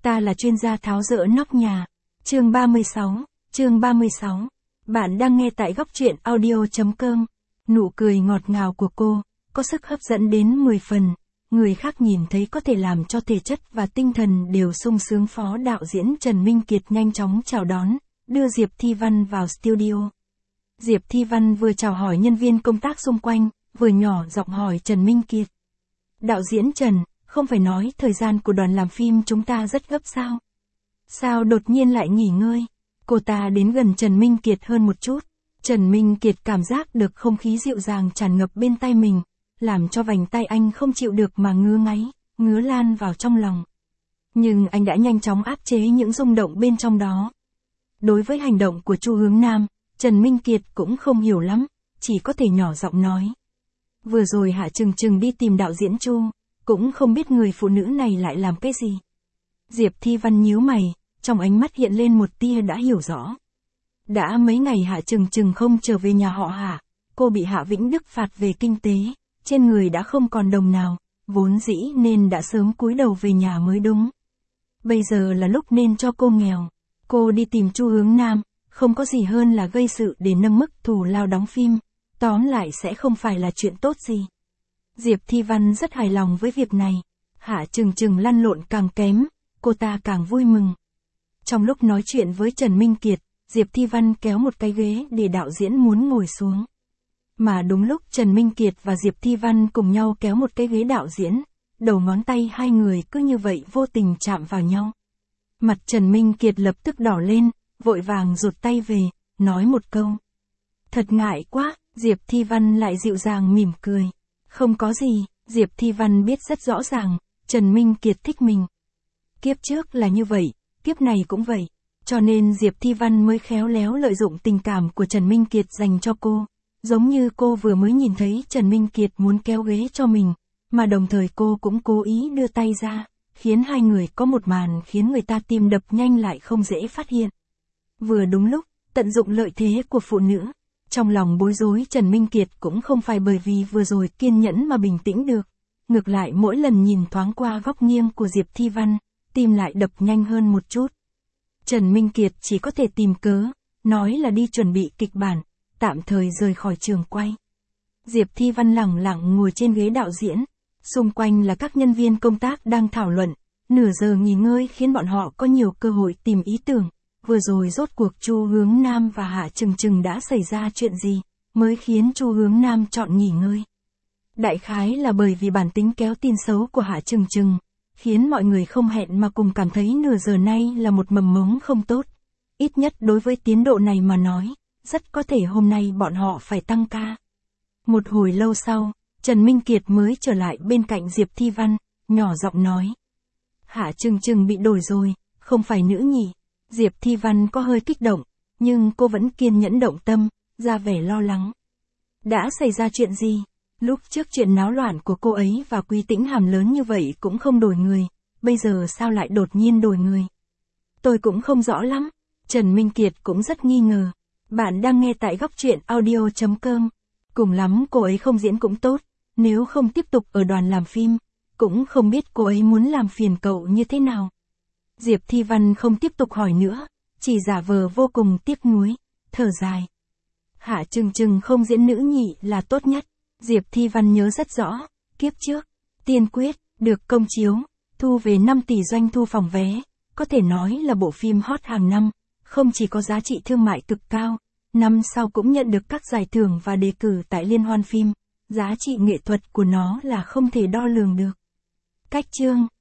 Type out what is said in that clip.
Ta là chuyên gia tháo dỡ nóc nhà. Chương 36. Bạn đang nghe tại góc truyện audio.com. Nụ cười ngọt ngào của cô, có sức hấp dẫn đến 10 phần. Người khác nhìn thấy có thể làm cho thể chất và tinh thần đều sung sướng. Phó đạo diễn Trần Minh Kiệt nhanh chóng chào đón, đưa Diệp Thi Văn vào studio. Diệp Thi Văn vừa chào hỏi nhân viên công tác xung quanh, vừa nhỏ giọng hỏi Trần Minh Kiệt. Đạo diễn Trần, không phải nói thời gian của đoàn làm phim chúng ta rất gấp sao? Sao đột nhiên lại nghỉ ngơi? Cô ta đến gần Trần Minh Kiệt hơn một chút. Trần Minh Kiệt cảm giác được không khí dịu dàng tràn ngập bên tai mình, làm cho vành tai anh không chịu được mà ngứa ngáy, ngứa lan vào trong lòng. Nhưng anh đã nhanh chóng áp chế những rung động bên trong đó. Đối với hành động của Chu Hướng Nam, Trần Minh Kiệt cũng không hiểu lắm, chỉ có thể nhỏ giọng nói. Vừa rồi Hạ Trừng Trừng đi tìm đạo diễn Chu, cũng không biết người phụ nữ này lại làm cái gì. Diệp Thi Văn nhíu mày, trong ánh mắt hiện lên một tia đã hiểu rõ. Đã mấy ngày Hạ Trừng Trừng không trở về nhà họ Hạ, cô bị Hạ Vĩnh Đức phạt về kinh tế, trên người đã không còn đồng nào, vốn dĩ nên đã sớm cúi đầu về nhà mới đúng. Bây giờ là lúc nên cho cô nghèo. Cô đi tìm Chu Hướng Nam, không có gì hơn là gây sự để nâng mức thù lao đóng phim, tóm lại sẽ không phải là chuyện tốt gì. Diệp Thi Văn rất hài lòng với việc này. Hạ Trừng Trừng lăn lộn càng kém, cô ta càng vui mừng. Trong lúc nói chuyện với Trần Minh Kiệt, Diệp Thi Văn kéo một cái ghế để đạo diễn muốn ngồi xuống. Mà đúng lúc Trần Minh Kiệt và Diệp Thi Văn cùng nhau kéo một cái ghế đạo diễn, đầu ngón tay hai người cứ như vậy vô tình chạm vào nhau. Mặt Trần Minh Kiệt lập tức đỏ lên, vội vàng rụt tay về, nói một câu. Thật ngại quá, Diệp Thi Văn lại dịu dàng mỉm cười. Không có gì, Diệp Thi Văn biết rất rõ ràng, Trần Minh Kiệt thích mình. Kiếp trước là như vậy, kiếp này cũng vậy. Cho nên Diệp Thi Văn mới khéo léo lợi dụng tình cảm của Trần Minh Kiệt dành cho cô. Giống như cô vừa mới nhìn thấy Trần Minh Kiệt muốn kéo ghế cho mình, mà đồng thời cô cũng cố ý đưa tay ra, khiến hai người có một màn khiến người ta tim đập nhanh lại không dễ phát hiện. Vừa đúng lúc, tận dụng lợi thế của phụ nữ. Trong lòng bối rối Trần Minh Kiệt cũng không phải bởi vì vừa rồi kiên nhẫn mà bình tĩnh được. Ngược lại mỗi lần nhìn thoáng qua góc nghiêng của Diệp Thi Văn, tim lại đập nhanh hơn một chút. Trần Minh Kiệt chỉ có thể tìm cớ, nói là đi chuẩn bị kịch bản, tạm thời rời khỏi trường quay. Diệp Thi Văn lẳng lặng ngồi trên ghế đạo diễn, xung quanh là các nhân viên công tác đang thảo luận, nửa giờ nghỉ ngơi khiến bọn họ có nhiều cơ hội tìm ý tưởng. Vừa rồi rốt cuộc Chu Hướng Nam và Hạ Trừng Trừng đã xảy ra chuyện gì, mới khiến Chu Hướng Nam chọn nghỉ ngơi. Đại khái là bởi vì bản tính kéo tin xấu của Hạ Trừng Trừng, khiến mọi người không hẹn mà cùng cảm thấy nửa giờ nay là một mầm mống không tốt. Ít nhất đối với tiến độ này mà nói, rất có thể hôm nay bọn họ phải tăng ca. Một hồi lâu sau, Trần Minh Kiệt mới trở lại bên cạnh Diệp Thi Văn, nhỏ giọng nói. Hạ Trừng Trừng bị đổi rồi, không phải nữ nhỉ? Diệp Thi Văn có hơi kích động, nhưng cô vẫn kiên nhẫn động tâm, ra vẻ lo lắng. Đã xảy ra chuyện gì? Lúc trước chuyện náo loạn của cô ấy và Quý Tĩnh Hàm lớn như vậy cũng không đổi người, bây giờ sao lại đột nhiên đổi người? Tôi cũng không rõ lắm. Trần Minh Kiệt cũng rất nghi ngờ. Bạn đang nghe tại góc truyện audio.com. Cùng lắm cô ấy không diễn cũng tốt, nếu không tiếp tục ở đoàn làm phim, cũng không biết cô ấy muốn làm phiền cậu như thế nào. Diệp Thi Văn không tiếp tục hỏi nữa, chỉ giả vờ vô cùng tiếc nuối, thở dài. Hạ Trừng Trừng không diễn nữ nhị là tốt nhất. Diệp Thi Văn nhớ rất rõ, kiếp trước, Tiên Quyết, được công chiếu, thu về 5 tỷ doanh thu phòng vé, có thể nói là bộ phim hot hàng năm, không chỉ có giá trị thương mại cực cao, năm sau cũng nhận được các giải thưởng và đề cử tại liên hoan phim, giá trị nghệ thuật của nó là không thể đo lường được. Cách chương